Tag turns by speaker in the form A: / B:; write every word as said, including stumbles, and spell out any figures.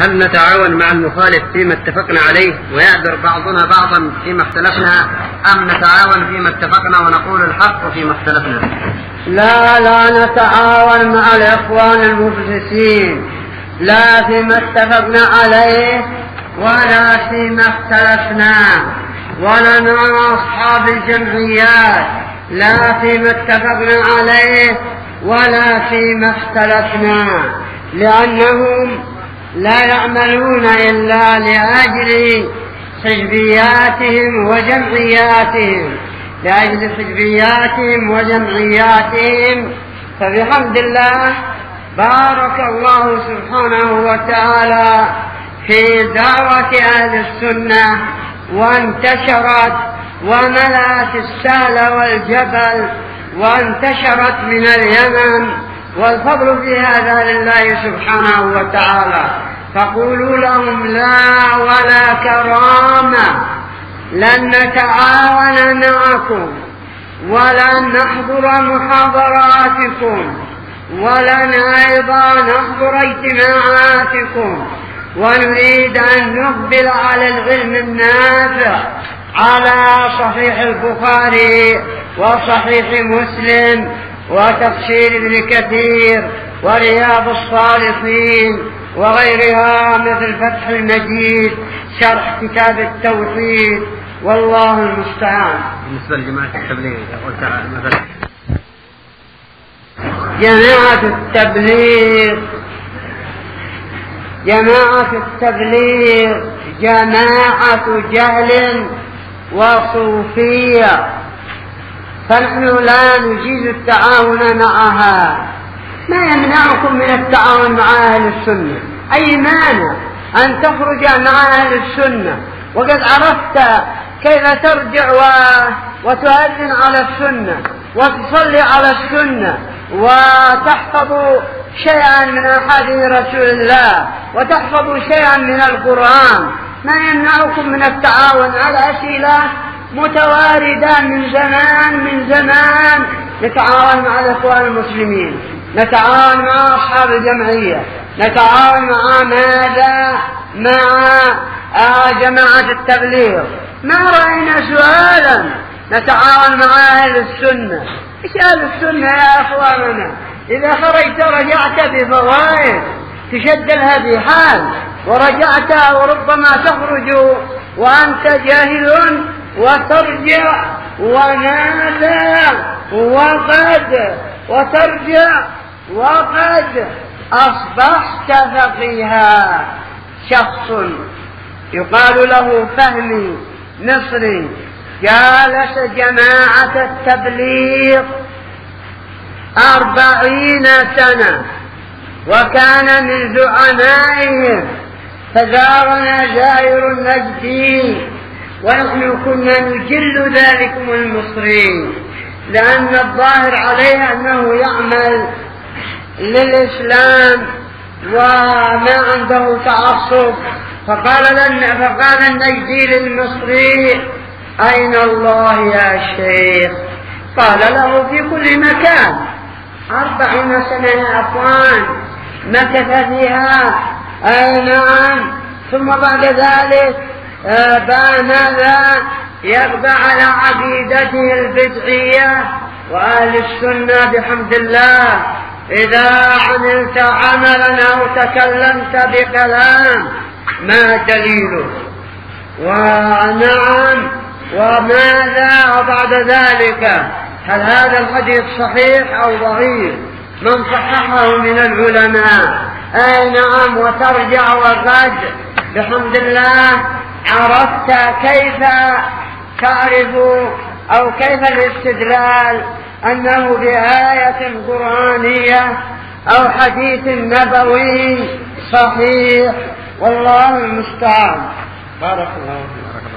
A: هل نتعاون مع المخالف فيما اتفقنا عليه ويعذر بعضنا بعضا فيما اختلفنا، أم نتعاون فيما اتفقنا ونقول الحق فيما اختلفنا؟
B: لا لا نتعاون مع الإخوان المفلسين، لا فيما اتفقنا عليه ولا فيما اختلفنا، ولا مع أصحاب الجمعيات، لا فيما اتفقنا عليه ولا فيما اختلفنا، لأنهم لا يعملون إلا لأجل حزبياتهم وجمعياتهم، لأجل حزبياتهم وجمعياتهم. فبحمد الله بارك الله سبحانه وتعالى في دعوة أهل السنة، وانتشرت وملأت السهل والجبل، وانتشرت من اليمن، والفضل في هذا لله سبحانه وتعالى. فقولوا لهم لا ولا كرامة، لن نتعاون معكم ولن نحضر محاضراتكم ولن أيضا نحضر اجتماعاتكم، ونريد أن نقبل على العلم النافع، على صحيح البخاري وصحيح مسلم وتفسير ابن كثير ورياض الصالحين وغيرها مثل فتح المجيد شرح كتاب التوحيد، والله المستعان.
A: بالنسبة لجماعة التبليغ مثلا،
B: جماعة التبليغ جماعة التبليغ جماعة جهل وصوفية، فنحن لا نجيز التعاون معها. ما يمنعكم من التعاون مع أهل السنة؟ أي مانع أن تخرج مع أهل السنة وقد عرفت كيف ترجع و... وتؤذن على السنة وتصلي على السنة وتحفظ شيئا من أحاديث رسول الله وتحفظ شيئا من القرآن. ما يمنعكم من التعاون؟ على أسئلة متواردة من زمان من زمان. نتعاون مع الإخوان المسلمين، نتعاون مع أصحاب الجمعية، نتعاون مع ماذا؟ مع جماعة التبليغ. ما رأينا سؤالا نتعاون مع أهل السنة. إيش أهل السنة يا أخواننا؟ إذا خرجت رجعت بفوائد تشد لها بحال، ورجعت وربما تخرج وأنت جاهل وترجع وماذا وقد وترجع وقد أصبحت فقيها. شخص يقال له فهمي مصري جالس جماعة التبليغ أربعين سنة وكان من زعمائهم، فزارنا زائر النجدي، ونحن كنا نجل ذلكم المصري، لأن الظاهر عليه أنه يعمل للإسلام وما عنده تعصب. فقال لنا فقال النجدي للمصري: أين الله يا شيخ؟ قال له: في كل مكان. أربعين سنة يا أخوان مكث فيها. أي نعم. ثم بعد ذلك بان ذا يقضى على عقيدته البدعية. وأهل السنة بحمد الله إذا عملت عملا أو تكلمت بكلام ما دليله؟ ونعم. وماذا وبعد ذلك؟ هل هذا الحديث صحيح أو ضعيف؟ من صححه من العلماء؟ أي نعم. وترجع وقد بحمد الله عرفت كيف تعرف أو كيف الاستدلال أنه بآية قرآنية أو حديث نبوي صحيح، والله المستعان. بارك الله فيك.